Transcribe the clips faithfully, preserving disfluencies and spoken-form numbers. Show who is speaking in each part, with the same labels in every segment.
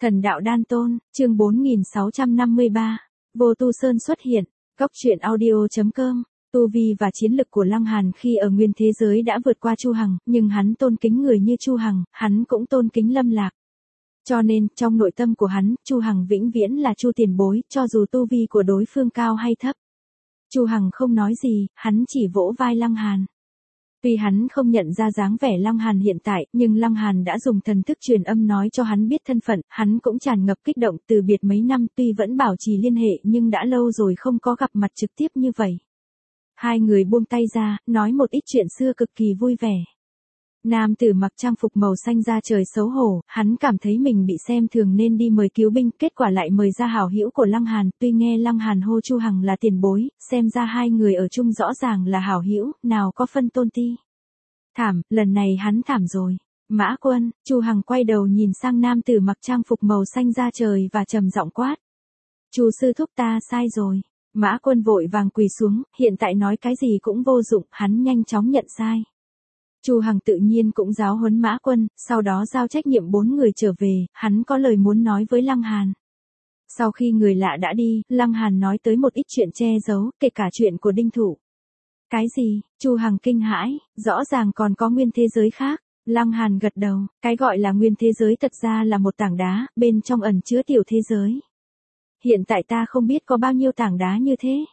Speaker 1: Thần đạo đan tôn, chương bốn nghìn sáu trăm năm mươi ba. Vô Tu Sơn xuất hiện. Cốc truyện audio chấm com. Tu vi và chiến lực của Lăng Hàn khi ở nguyên thế giới đã vượt qua Chu Hằng, nhưng hắn tôn kính người như Chu Hằng, hắn cũng tôn kính Lâm Lạc. Cho nên, trong nội tâm của hắn, Chu Hằng vĩnh viễn là Chu tiền bối, cho dù tu vi của đối phương cao hay thấp. Chu Hằng không nói gì, hắn chỉ vỗ vai Lăng Hàn. Tuy hắn không nhận ra dáng vẻ Lăng Hàn hiện tại, nhưng Lăng Hàn đã dùng thần thức truyền âm nói cho hắn biết thân phận, hắn cũng tràn ngập kích động. Từ biệt mấy năm tuy vẫn bảo trì liên hệ nhưng đã lâu rồi không có gặp mặt trực tiếp như vậy. Hai người buông tay ra, nói một ít chuyện xưa cực kỳ vui vẻ. Nam tử mặc trang phục màu xanh da trời xấu hổ, hắn cảm thấy mình bị xem thường nên đi mời cứu binh, kết quả lại mời ra hảo hữu của Lăng Hàn. Tuy nghe Lăng Hàn hô Chu Hằng là tiền bối, xem ra hai người ở chung rõ ràng là hảo hữu, nào có phân tôn ti. Thảm, lần này hắn thảm rồi. Mã Quân, Chu Hằng quay đầu nhìn sang nam tử mặc trang phục màu xanh da trời và trầm giọng quát. Chu sư thúc, ta sai rồi. Mã Quân vội vàng quỳ xuống, hiện tại nói cái gì cũng vô dụng, hắn nhanh chóng nhận sai. Chu Hằng tự nhiên cũng giáo huấn Mã Quân, sau đó giao trách nhiệm bốn người trở về, hắn có lời muốn nói với Lăng Hàn. Sau khi người lạ đã đi, Lăng Hàn nói tới một ít chuyện che giấu, kể cả chuyện của Đinh Thủ. Cái gì? Chu Hằng kinh hãi, rõ ràng còn có nguyên thế giới khác. Lăng Hàn gật đầu, cái gọi là nguyên thế giới thật ra là một tảng đá, bên trong ẩn chứa tiểu thế giới. Hiện tại ta không biết có bao nhiêu tảng đá như thế.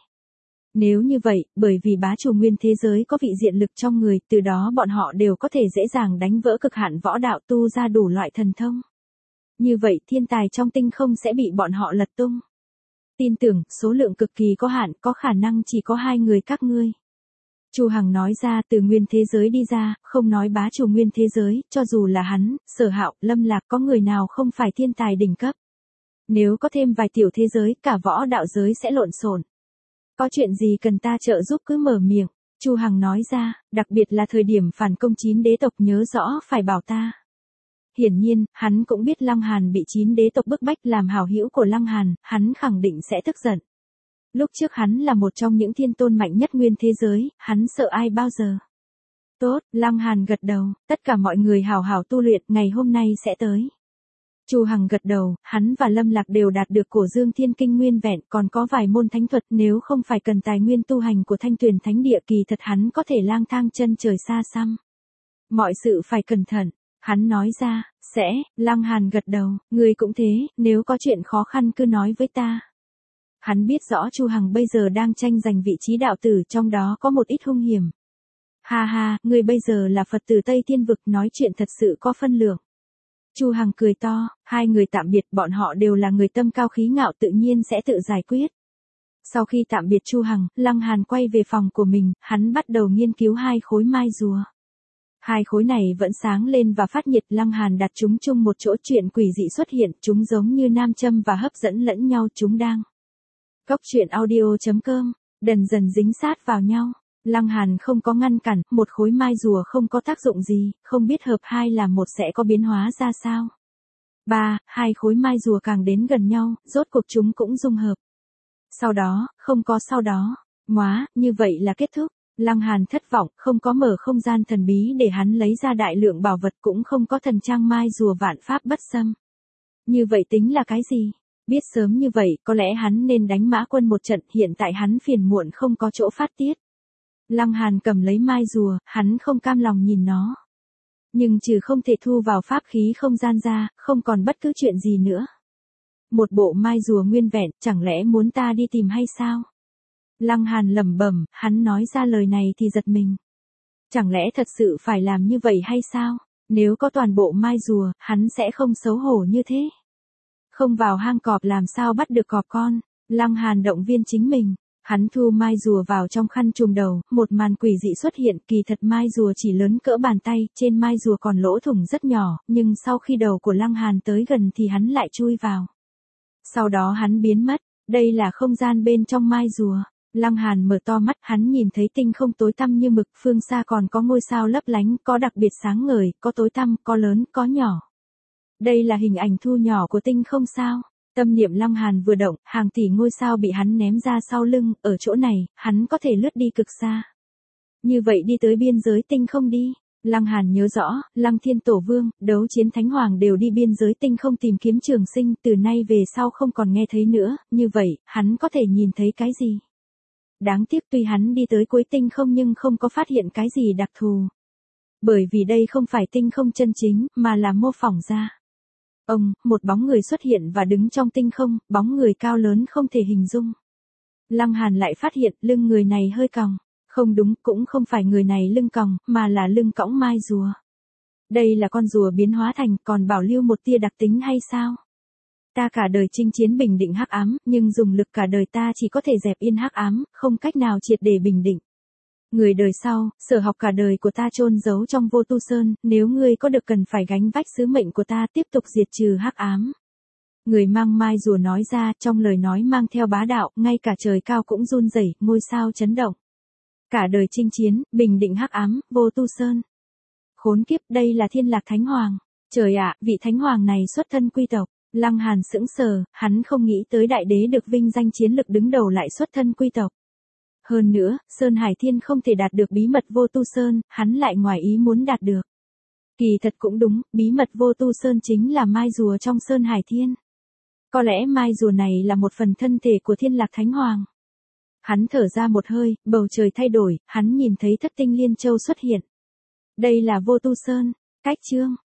Speaker 1: Nếu như vậy, bởi vì bá chủ nguyên thế giới có vị diện lực trong người, từ đó bọn họ đều có thể dễ dàng đánh vỡ cực hạn võ đạo, tu ra đủ loại thần thông. Như vậy thiên tài trong tinh không sẽ bị bọn họ lật tung. Tin tưởng, số lượng cực kỳ có hạn, có khả năng chỉ có hai người các ngươi. Chu Hằng nói ra, từ nguyên thế giới đi ra, không nói bá chủ nguyên thế giới, cho dù là hắn, Sở Hạo, Lâm Lạc, có người nào không phải thiên tài đỉnh cấp. Nếu có thêm vài tiểu thế giới, cả võ đạo giới sẽ lộn xộn. Có chuyện gì cần ta trợ giúp cứ mở miệng. Chu Hằng nói ra, đặc biệt là thời điểm phản công chín đế tộc nhớ rõ phải bảo ta. Hiển nhiên, hắn cũng biết Lăng Hàn bị chín đế tộc bức bách, làm hảo hữu của Lăng Hàn, hắn khẳng định sẽ tức giận. Lúc trước hắn là một trong những thiên tôn mạnh nhất nguyên thế giới, hắn sợ ai bao giờ. Tốt, Lăng Hàn gật đầu, tất cả mọi người hảo hảo tu luyện, ngày hôm nay sẽ tới. Chu Hằng gật đầu, hắn và Lâm Lạc đều đạt được Cổ Dương Thiên Kinh nguyên vẹn, còn có vài môn thánh thuật, nếu không phải cần tài nguyên tu hành của Thanh Tuyền Thánh Địa, kỳ thật hắn có thể lang thang chân trời xa xăm. Mọi sự phải cẩn thận, hắn nói ra, sẽ. Lăng Hàn gật đầu, ngươi cũng thế, nếu có chuyện khó khăn cứ nói với ta. Hắn biết rõ Chu Hằng bây giờ đang tranh giành vị trí đạo tử, trong đó có một ít hung hiểm. Ha ha, ngươi bây giờ là Phật tử Tây Thiên Vực, nói chuyện thật sự có phân lượng. Chu Hằng cười to, hai người tạm biệt, bọn họ đều là người tâm cao khí ngạo, tự nhiên sẽ tự giải quyết. Sau khi tạm biệt Chu Hằng, Lăng Hàn quay về phòng của mình, hắn bắt đầu nghiên cứu hai khối mai rùa. Hai khối này vẫn sáng lên và phát nhiệt, Lăng Hàn đặt chúng chung một chỗ, chuyện quỷ dị xuất hiện, chúng giống như nam châm và hấp dẫn lẫn nhau, chúng đang. Cốc truyện audio chấm com, dần dần dính sát vào nhau. Lăng Hàn không có ngăn cản, một khối mai rùa không có tác dụng gì, không biết hợp hai làm một sẽ có biến hóa ra sao. Ba, hai khối mai rùa càng đến gần nhau, rốt cuộc chúng cũng dung hợp. Sau đó, không có sau đó, móa, như vậy là kết thúc. Lăng Hàn thất vọng, không có mở không gian thần bí để hắn lấy ra đại lượng bảo vật, cũng không có thần trang mai rùa vạn pháp bất xâm. Như vậy tính là cái gì? Biết sớm như vậy, có lẽ hắn nên đánh Mã Quân một trận, hiện tại hắn phiền muộn không có chỗ phát tiết. Lăng Hàn cầm lấy mai rùa, hắn không cam lòng nhìn nó. Nhưng trừ không thể thu vào pháp khí không gian ra, không còn bất cứ chuyện gì nữa. Một bộ mai rùa nguyên vẹn, chẳng lẽ muốn ta đi tìm hay sao? Lăng Hàn lẩm bẩm, hắn nói ra lời này thì giật mình. Chẳng lẽ thật sự phải làm như vậy hay sao? Nếu có toàn bộ mai rùa, hắn sẽ không xấu hổ như thế. Không vào hang cọp làm sao bắt được cọp con? Lăng Hàn động viên chính mình. Hắn thu mai rùa vào trong khăn trùm đầu, một màn quỷ dị xuất hiện, kỳ thật mai rùa chỉ lớn cỡ bàn tay, trên mai rùa còn lỗ thủng rất nhỏ, nhưng sau khi đầu của Lăng Hàn tới gần thì hắn lại chui vào. Sau đó hắn biến mất, đây là không gian bên trong mai rùa. Lăng Hàn mở to mắt, hắn nhìn thấy tinh không tối tăm như mực, phương xa còn có ngôi sao lấp lánh, có đặc biệt sáng ngời, có tối tăm, có lớn, có nhỏ. Đây là hình ảnh thu nhỏ của tinh không sao? Tâm niệm Lăng Hàn vừa động, hàng tỷ ngôi sao bị hắn ném ra sau lưng, ở chỗ này, hắn có thể lướt đi cực xa. Như vậy đi tới biên giới tinh không đi. Lăng Hàn nhớ rõ, Lăng Thiên Tổ Vương, Đấu Chiến Thánh Hoàng đều đi biên giới tinh không tìm kiếm trường sinh, từ nay về sau không còn nghe thấy nữa, như vậy, hắn có thể nhìn thấy cái gì? Đáng tiếc tuy hắn đi tới cuối tinh không nhưng không có phát hiện cái gì đặc thù. Bởi vì đây không phải tinh không chân chính, mà là mô phỏng ra. Ông, một bóng người xuất hiện và đứng trong tinh không, bóng người cao lớn không thể hình dung. Lăng Hàn lại phát hiện lưng người này hơi còng. Không đúng, cũng không phải người này lưng còng, mà là lưng cõng mai rùa. Đây là con rùa biến hóa thành, còn bảo lưu một tia đặc tính hay sao? Ta cả đời chinh chiến bình định hắc ám, nhưng dùng lực cả đời ta chỉ có thể dẹp yên hắc ám, không cách nào triệt để bình định. Người đời sau, sở học cả đời của ta chôn giấu trong Vô Tu Sơn, nếu ngươi có được cần phải gánh vác sứ mệnh của ta tiếp tục diệt trừ hắc ám. Người mang mai rùa nói ra, trong lời nói mang theo bá đạo, ngay cả trời cao cũng run rẩy, ngôi sao chấn động. Cả đời chinh chiến, bình định hắc ám, Vô Tu Sơn. Khốn kiếp, đây là Thiên Lạc Thánh Hoàng. Trời ạ, vị Thánh Hoàng này xuất thân quy tộc. Lăng Hàn sững sờ, hắn không nghĩ tới đại đế được vinh danh chiến lực đứng đầu lại xuất thân quy tộc. Hơn nữa, Sơn Hải Thiên không thể đạt được bí mật Vô Tu Sơn, hắn lại ngoài ý muốn đạt được. Kỳ thật cũng đúng, bí mật Vô Tu Sơn chính là mai rùa trong Sơn Hải Thiên. Có lẽ mai rùa này là một phần thân thể của Thiên Lạc Thánh Hoàng. Hắn thở ra một hơi, bầu trời thay đổi, hắn nhìn thấy thất tinh liên châu xuất hiện. Đây là Vô Tu Sơn. Cách chương